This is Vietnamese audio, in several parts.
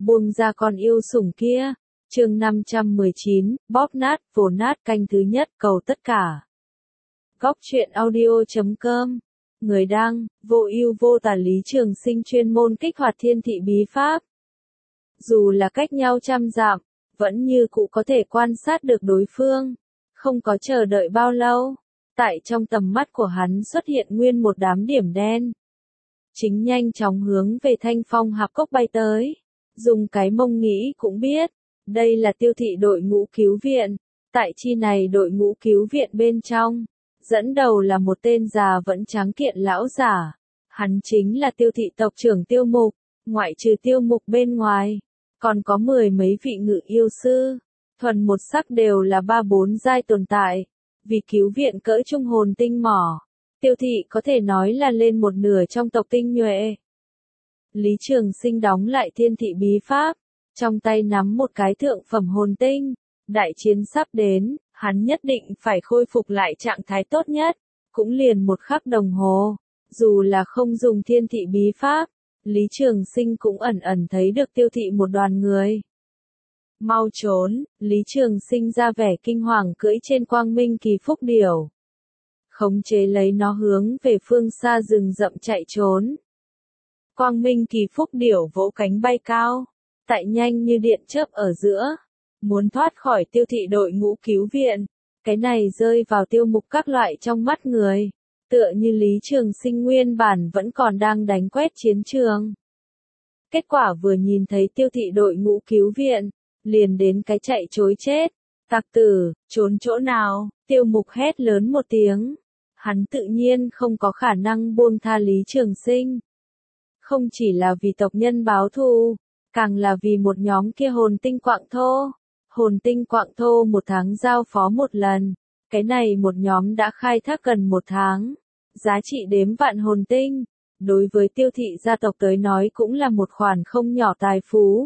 buông ra con yêu sủng kia. Chương 519, bóp nát, vồ nát canh thứ nhất, cầu tất cả. Góc truyện audio.com. Người đăng, vô ưu vô tà Lý Trường Sinh chuyên môn kích hoạt thiên thị bí pháp. Dù là cách nhau trăm dặm, vẫn như cũ có thể quan sát được đối phương. Không có chờ đợi bao lâu, tại trong tầm mắt của hắn xuất hiện nguyên một đám điểm đen. Chính nhanh chóng hướng về Thanh Phong Hạp Cốc bay tới. Dùng cái mông nghĩ cũng biết, đây là Tiêu thị đội ngũ cứu viện. Tại chi này đội ngũ cứu viện bên trong, dẫn đầu là một tên già vẫn tráng kiện lão giả. Hắn chính là Tiêu thị tộc trưởng Tiêu Mục, ngoại trừ Tiêu Mục bên ngoài, còn có 10 mấy vị ngự yêu sư, thuần một sắc đều là 3-4 giai tồn tại. Vì cứu viện cỡ trung hồn tinh mỏ, Tiêu thị có thể nói là lên một nửa trong tộc tinh nhuệ. Lý Trường Sinh đóng lại thiên thị bí pháp, trong tay nắm một cái thượng phẩm hồn tinh. Đại chiến sắp đến, hắn nhất định phải khôi phục lại trạng thái tốt nhất, cũng liền một khắc đồng hồ. Dù là không dùng thiên thị bí pháp, Lý Trường Sinh cũng ẩn ẩn thấy được Tiêu thị một đoàn người. Mau trốn, Lý Trường Sinh ra vẻ kinh hoàng cưỡi trên Quang Minh Kỳ Phúc Điểu. Khống chế lấy nó hướng về phương xa rừng rậm chạy trốn. Quang Minh Kỳ Phúc Điểu vỗ cánh bay cao, tại nhanh như điện chớp ở giữa, muốn thoát khỏi Tiêu thị đội ngũ cứu viện. Cái này rơi vào Tiêu Mục các loại trong mắt người, tựa như Lý Trường Sinh nguyên bản vẫn còn đang đánh quét chiến trường. Kết quả vừa nhìn thấy Tiêu thị đội ngũ cứu viện, liền đến cái chạy trối chết. Tặc tử, trốn chỗ nào? Tiêu Mục hét lớn một tiếng. Hắn tự nhiên không có khả năng buông tha Lý Trường Sinh. Không chỉ là vì tộc nhân báo thù, càng là vì một nhóm kia hồn tinh quạng thô. Hồn tinh quạng thô 1 tháng giao phó một lần. Cái này một nhóm đã khai thác gần 1 tháng. Giá trị đếm vạn hồn tinh. Đối với Tiêu thị gia tộc tới nói cũng là một khoản không nhỏ tài phú.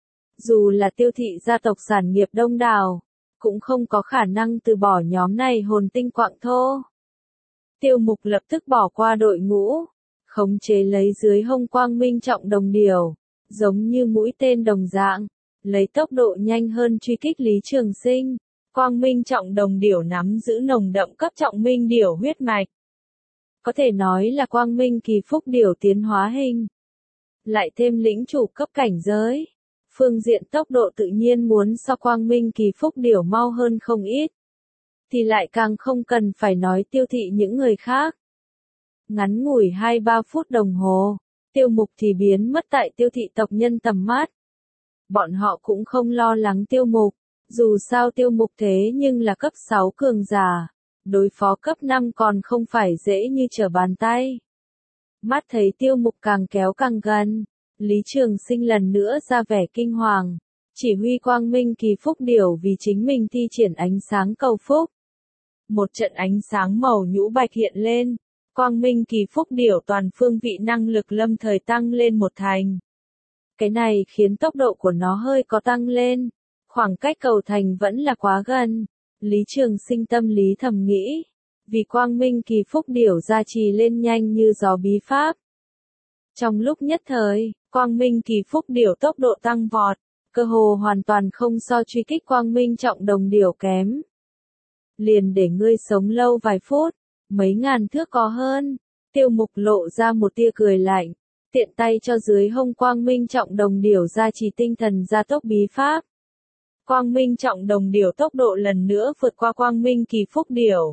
Dù là Tiêu thị gia tộc sản nghiệp đông đảo, cũng không có khả năng từ bỏ nhóm này hồn tinh quạng thô. Tiêu Mục lập tức bỏ qua đội ngũ, khống chế lấy dưới hông Quang Minh trọng đồng điểu, giống như mũi tên đồng dạng, lấy tốc độ nhanh hơn truy kích Lý Trường Sinh. Quang Minh trọng đồng điểu nắm giữ nồng đậm cấp trọng minh điểu huyết mạch. Có thể nói là Quang Minh Kỳ Phúc Điểu tiến hóa hình. Lại thêm lĩnh chủ cấp cảnh giới. Phương diện tốc độ tự nhiên muốn so Quang Minh Kỳ Phúc Điểu mau hơn không ít. Thì lại càng không cần phải nói Tiêu thị những người khác. Ngắn ngủi 2-3 phút đồng hồ, Tiêu Mục thì biến mất tại Tiêu thị tộc nhân tầm mắt. Bọn họ cũng không lo lắng Tiêu Mục, dù sao Tiêu Mục thế nhưng là cấp 6 cường giả, đối phó cấp 5 còn không phải dễ như trở bàn tay. Mắt thấy Tiêu Mục càng kéo càng gần, Lý Trường Sinh lần nữa ra vẻ kinh hoàng, chỉ huy Quang Minh Kỳ Phúc Điểu vì chính mình thi triển ánh sáng cầu phúc. Một trận ánh sáng màu nhũ bạch hiện lên, Quang Minh Kỳ Phúc Điểu toàn phương vị năng lực lâm thời tăng lên 1 thành. Cái này khiến tốc độ của nó hơi có tăng lên, khoảng cách cầu thành vẫn là quá gần. Lý Trường Sinh tâm lý thầm nghĩ, vì Quang Minh Kỳ Phúc Điểu gia trì lên nhanh như gió bí pháp. Trong lúc nhất thời, Quang Minh Kỳ Phúc Điểu tốc độ tăng vọt, cơ hồ hoàn toàn không so truy kích Quang Minh trọng đồng điểu kém. Liền để ngươi sống lâu vài phút, mấy ngàn thước có hơn. Tiêu Mục lộ ra một tia cười lạnh, tiện tay cho dưới hông Quang Minh trọng đồng điểu gia trì tinh thần gia tốc bí pháp. Quang Minh trọng đồng điểu tốc độ lần nữa vượt qua Quang Minh Kỳ Phúc Điểu,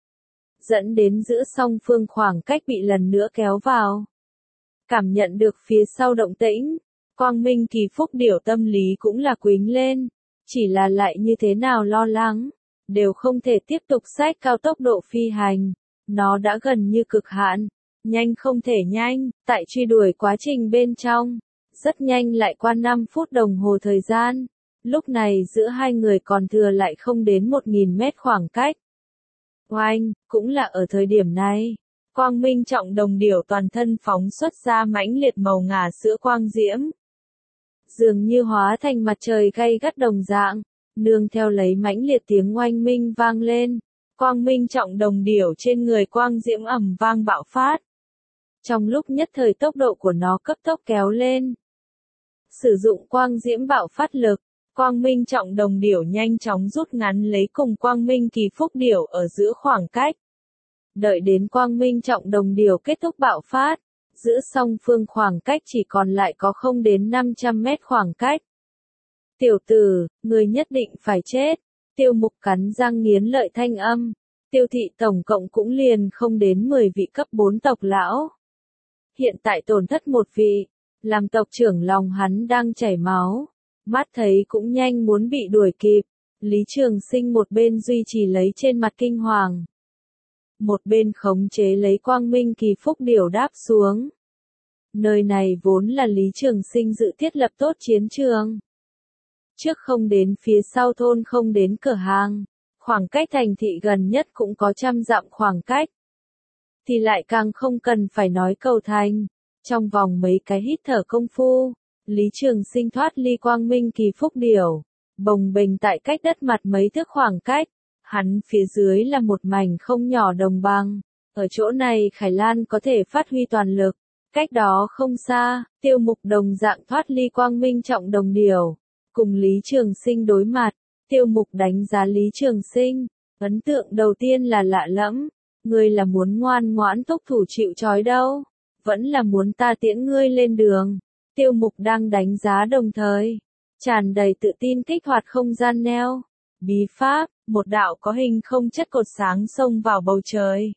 dẫn đến giữa song phương khoảng cách bị lần nữa kéo vào. Cảm nhận được phía sau động tĩnh, Quang Minh Kỳ Phúc Điểu tâm lý cũng là quính lên, chỉ là lại như thế nào lo lắng, đều không thể tiếp tục xách cao tốc độ phi hành, nó đã gần như cực hạn, nhanh không thể nhanh, tại truy đuổi quá trình bên trong, rất nhanh lại qua 5 phút đồng hồ thời gian, lúc này giữa hai người còn thừa lại không đến 1000 mét khoảng cách. Oanh, cũng là ở thời điểm này, Quang Minh trọng đồng điểu toàn thân phóng xuất ra mãnh liệt màu ngà sữa quang diễm. Dường như hóa thành mặt trời gay gắt đồng dạng, nương theo lấy mãnh liệt tiếng oanh minh vang lên, Quang Minh trọng đồng điểu trên người quang diễm ầm vang bạo phát. Trong lúc nhất thời tốc độ của nó cấp tốc kéo lên. Sử dụng quang diễm bạo phát lực, quang minh trọng đồng điểu nhanh chóng rút ngắn lấy cùng quang minh kỳ phúc điểu ở giữa khoảng cách. Đợi đến quang minh trọng đồng điểu kết thúc bạo phát, giữa song phương khoảng cách chỉ còn lại có không đến 500 mét khoảng cách. Tiểu tử, người nhất định phải chết. Tiêu Mục cắn răng nghiến lợi thanh âm. Tiêu thị tổng cộng cũng liền không đến 10 vị cấp 4 tộc lão. Hiện tại tổn thất một vị, làm tộc trưởng lòng hắn đang chảy máu. Mắt thấy cũng nhanh muốn bị đuổi kịp. Lý Trường Sinh một bên duy trì lấy trên mặt kinh hoàng. Một bên khống chế lấy quang minh kỳ phúc điểu đáp xuống. Nơi này vốn là Lý Trường Sinh dự thiết lập tốt chiến trường. Trước không đến phía sau thôn không đến cửa hàng, khoảng cách thành thị gần nhất cũng có 100 dặm khoảng cách. Thì lại càng không cần phải nói cầu thành, trong vòng mấy cái hít thở công phu, Lý Trường Sinh thoát ly quang minh kỳ phúc điểu, bồng bềnh tại cách đất mặt mấy thước khoảng cách, hắn phía dưới là một mảnh không nhỏ đồng bằng, ở chỗ này Khải Lan có thể phát huy toàn lực, cách đó không xa, Tiêu Mục đồng dạng thoát ly quang minh trọng đồng điểu. Cùng Lý Trường Sinh đối mặt, Tiêu Mục đánh giá Lý Trường Sinh, ấn tượng đầu tiên là lạ lẫm, ngươi là muốn ngoan ngoãn thúc thủ chịu trói đâu, vẫn là muốn ta tiễn ngươi lên đường. Tiêu Mục đang đánh giá đồng thời, tràn đầy tự tin kích hoạt không gian neo, bí pháp, một đạo có hình không chất cột sáng xông vào bầu trời.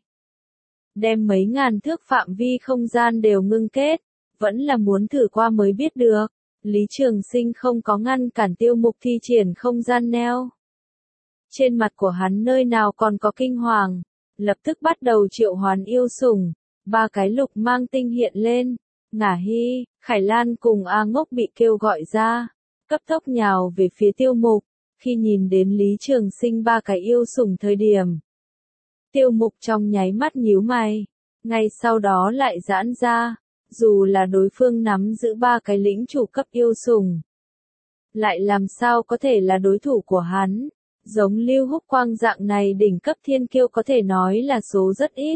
Đem mấy ngàn thước phạm vi không gian đều ngưng kết, vẫn là muốn thử qua mới biết được. Lý Trường Sinh không có ngăn cản Tiêu Mục thi triển không gian neo. Trên mặt của hắn nơi nào còn có kinh hoàng, lập tức bắt đầu triệu hoán yêu sủng, 3 cái lục mang tinh hiện lên, Ngả Hy, Khải Lan cùng A Ngốc bị kêu gọi ra, cấp tốc nhào về phía Tiêu Mục, khi nhìn đến Lý Trường Sinh 3 cái yêu sủng thời điểm. Tiêu Mục trong nháy mắt nhíu mày, ngay sau đó lại giãn ra. Dù là đối phương nắm giữ 3 cái lĩnh chủ cấp yêu sủng, lại làm sao có thể là đối thủ của hắn, giống Lưu Húc Quang dạng này đỉnh cấp thiên kiêu có thể nói là số rất ít.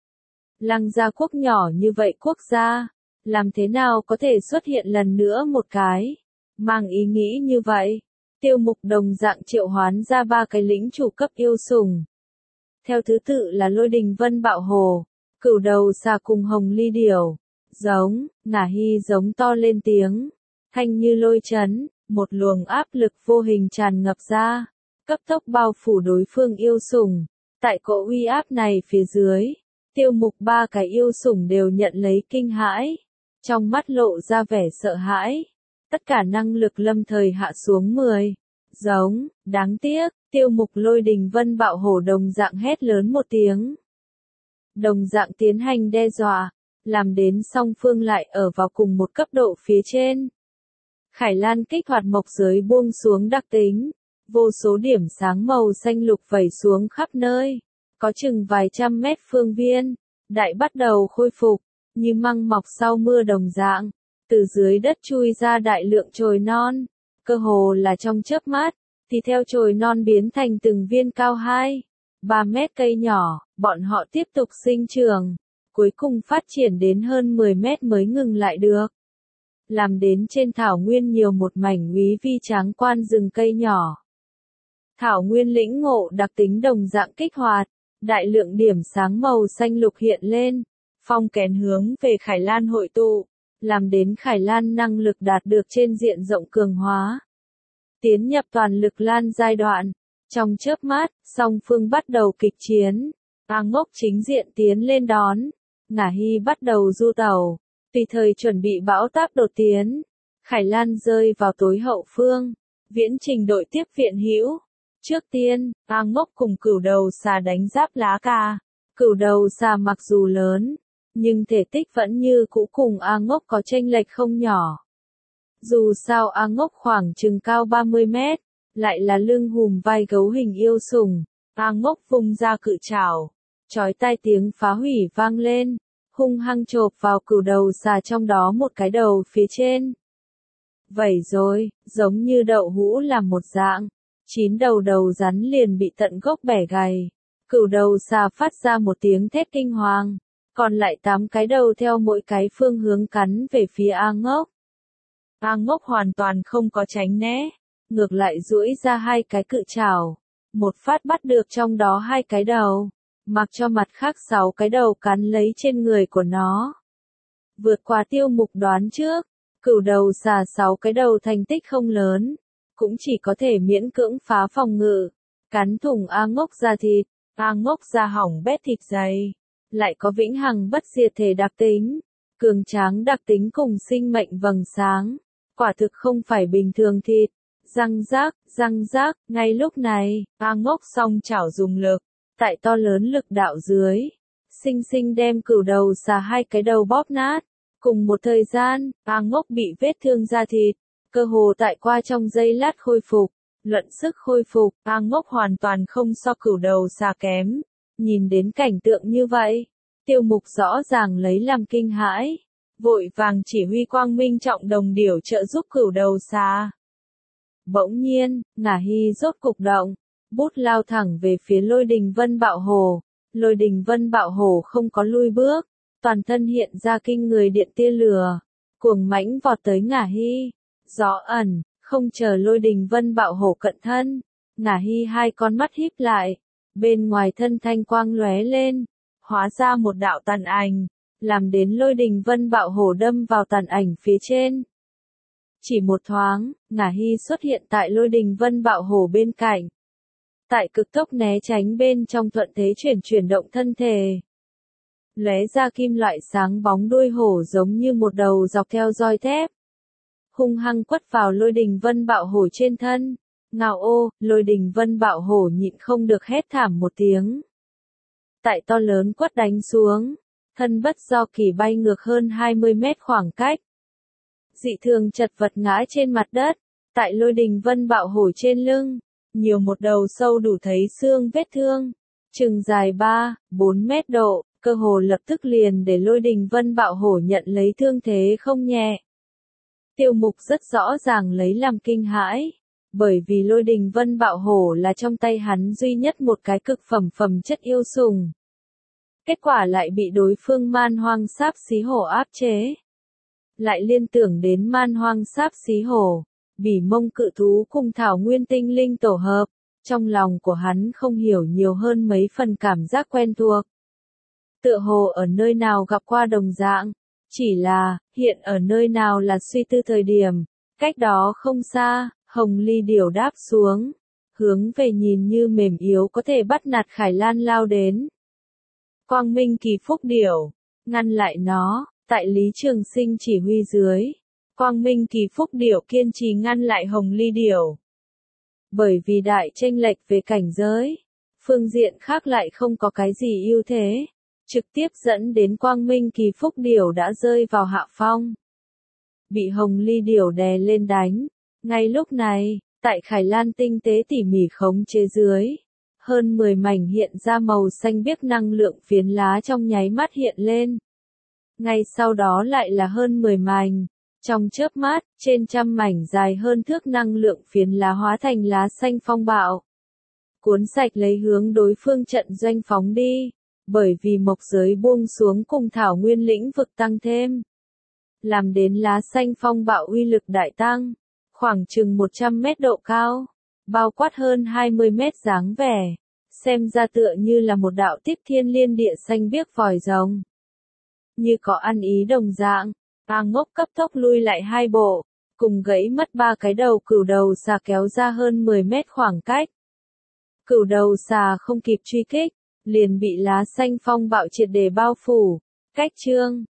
Lăng gia quốc nhỏ như vậy quốc gia, làm thế nào có thể xuất hiện lần nữa một cái, mang ý nghĩ như vậy, Tiêu Mục đồng dạng triệu hoán ra 3 cái lĩnh chủ cấp yêu sủng. Theo thứ tự là Lôi Đình Vân Bạo Hồ, Cửu Đầu Xà cùng Hồng Ly Điểu. Giống, Ngả Hy giống to lên tiếng, thanh như lôi chấn, một luồng áp lực vô hình tràn ngập ra, cấp tốc bao phủ đối phương yêu sủng. Tại cỗ uy áp này phía dưới, Tiêu Mục 3 cái yêu sủng đều nhận lấy kinh hãi, trong mắt lộ ra vẻ sợ hãi, tất cả năng lực lâm thời hạ xuống 10. Giống, đáng tiếc, Tiêu Mục Lôi Đình Vân Bạo Hổ đồng dạng hét lớn một tiếng. Đồng dạng tiến hành đe dọa. Làm đến song phương lại ở vào cùng một cấp độ phía trên. Khải Lan kích hoạt mộc giới buông xuống đặc tính, vô số điểm sáng màu xanh lục vẩy xuống khắp nơi, có chừng vài trăm mét phương viên, đại bắt đầu khôi phục, như măng mọc sau mưa đồng dạng, từ dưới đất chui ra đại lượng chồi non, cơ hồ là trong chớp mắt, thì theo chồi non biến thành từng viên cao 2-3 mét cây nhỏ, bọn họ tiếp tục sinh trưởng. Cuối cùng phát triển đến hơn 10 mét mới ngừng lại được. Làm đến trên thảo nguyên nhiều một mảnh úy vi tráng quan rừng cây nhỏ. Thảo nguyên lĩnh ngộ đặc tính đồng dạng kích hoạt, đại lượng điểm sáng màu xanh lục hiện lên, phong kén hướng về Khải Lan hội tụ, làm đến Khải Lan năng lực đạt được trên diện rộng cường hóa. Tiến nhập toàn lực lan giai đoạn, trong chớp mắt, song phương bắt đầu kịch chiến, A Ngốc chính diện tiến lên đón. Ngả Hy bắt đầu du tàu, tùy thời chuẩn bị bão táp đột tiến. Khải Lan rơi vào tối hậu phương, viễn trình đội tiếp viện hữu. Trước tiên, A Ngốc cùng Cửu Đầu Xà đánh giáp lá cà. Cửu Đầu Xà mặc dù lớn, nhưng thể tích vẫn như cũ cùng A Ngốc có chênh lệch không nhỏ. Dù sao A Ngốc khoảng chừng cao 30 mét, lại là lưng hùm vai gấu hình yêu sủng. A Ngốc vung ra cự trảo, chói tai tiếng phá hủy vang lên, hung hăng chộp vào Cửu Đầu Xà trong đó một cái đầu phía trên. Vậy rồi, giống như đậu hũ làm một dạng, 9 đầu rắn liền bị tận gốc bẻ gãy. Cửu Đầu Xà phát ra một tiếng thét kinh hoàng, còn lại 8 cái đầu theo mỗi cái phương hướng cắn về phía A Ngốc. A Ngốc hoàn toàn không có tránh né, ngược lại duỗi ra hai cái cự trảo, một phát bắt được trong đó hai cái đầu, mặc cho mặt khác 6 cái đầu cắn lấy trên người của nó. Vượt qua Tiêu Mục đoán trước, cửu đầu xà 6 cái đầu thành tích không lớn, cũng chỉ có thể miễn cưỡng phá phòng ngự, cắn thủng A Ngốc da thịt. A Ngốc da hỏng bét thịt dày, lại có vĩnh hằng bất diệt thể đặc tính, cường tráng đặc tính cùng sinh mệnh vầng sáng, quả thực không phải bình thường thịt. Răng rác, ngay lúc này, A Ngốc song chảo dùng lực, tại to lớn lực đạo dưới, sinh sinh đem cửu đầu xà hai cái đầu bóp nát. Cùng một thời gian, A Ngốc bị vết thương da thịt, cơ hồ tại qua trong giây lát khôi phục. Luận sức khôi phục, A Ngốc hoàn toàn không so cửu đầu xà kém. Nhìn đến cảnh tượng như vậy, Tiêu Mục rõ ràng lấy làm kinh hãi, vội vàng chỉ huy Quang Minh trọng đồng điểu trợ giúp cửu đầu xà. Bỗng nhiên, Ngả Hy rốt cục động, bút lao thẳng về phía Lôi Đình Vân Bạo Hổ. Lôi Đình Vân Bạo Hổ không có lui bước, toàn thân hiện ra kinh người điện tia lửa, cuồng mãnh vọt tới Ngả Hy. Gió ẩn, không chờ Lôi Đình Vân Bạo Hổ cận thân, Ngả Hy hai con mắt híp lại, bên ngoài thân thanh quang lóe lên, hóa ra một đạo tàn ảnh, làm đến Lôi Đình Vân Bạo Hổ đâm vào tàn ảnh phía trên. Chỉ một thoáng, Ngả Hy xuất hiện tại Lôi Đình Vân Bạo Hổ bên cạnh. Tại cực tốc né tránh bên trong thuận thế chuyển động thân thể. Lóe ra kim loại sáng bóng đuôi hổ giống như một đầu dọc theo roi thép. Hung hăng quất vào Lôi Đình Vân Bạo Hổ trên thân. Ngao ô, Lôi Đình Vân Bạo Hổ nhịn không được hét thảm một tiếng. Tại to lớn quất đánh xuống, thân bất do kỳ bay ngược hơn 20 mét khoảng cách. Dị thường chật vật ngã trên mặt đất, tại Lôi Đình Vân Bạo Hổ trên lưng, nhiều một đầu sâu đủ thấy xương vết thương, chừng dài 3-4 mét độ, cơ hồ lập tức liền để Lôi Đình Vân Bạo Hổ nhận lấy thương thế không nhẹ. Tiêu Mục rất rõ ràng lấy làm kinh hãi, bởi vì Lôi Đình Vân Bạo Hổ là trong tay hắn duy nhất một cái cực phẩm chất yêu sủng. Kết quả lại bị đối phương Man Hoang Sáp Xí Hổ áp chế. Lại liên tưởng đến Man Hoang Sáp Xí Hổ, Bỉ Mông cự thú cùng Thảo Nguyên tinh linh tổ hợp, trong lòng của hắn không hiểu nhiều hơn mấy phần cảm giác quen thuộc. Tựa hồ ở nơi nào gặp qua đồng dạng, chỉ là, hiện ở nơi nào là suy tư thời điểm, cách đó không xa, Hồng Ly Điểu đáp xuống, hướng về nhìn như mềm yếu có thể bắt nạt Khải Lan lao đến. Quang Minh Kỳ Phúc Điểu, ngăn lại nó, tại Lý Trường Sinh chỉ huy dưới. Quang Minh Kỳ Phúc Điểu kiên trì ngăn lại Hồng Ly Điểu. Bởi vì đại chênh lệch về cảnh giới, phương diện khác lại không có cái gì ưu thế, trực tiếp dẫn đến Quang Minh Kỳ Phúc Điểu đã rơi vào hạ phong. Bị Hồng Ly Điểu đè lên đánh. Ngay lúc này, tại Khải Lan tinh tế tỉ mỉ khống chế dưới, hơn 10 mảnh hiện ra màu xanh biếc năng lượng phiến lá trong nháy mắt hiện lên. Ngay sau đó lại là hơn 10 mảnh. Trong chớp mắt, trên trăm mảnh dài hơn thước năng lượng phiến lá hóa thành lá xanh phong bạo. Cuốn sạch lấy hướng đối phương trận doanh phóng đi, bởi vì mộc giới buông xuống cùng Thảo Nguyên lĩnh vực tăng thêm. Làm đến lá xanh phong bạo uy lực đại tăng, khoảng chừng 100 mét độ cao, bao quát hơn 20 mét dáng vẻ, xem ra tựa như là một đạo tiếp thiên liên địa xanh biếc vòi rồng. Như có ăn ý đồng dạng. A Ngốc cấp tốc lui lại hai bộ, cùng gãy mất 3 cái đầu cửu đầu xà kéo ra hơn 10 mét khoảng cách. Cửu đầu xà không kịp truy kích, liền bị lá xanh phong bạo triệt để bao phủ. Cách chương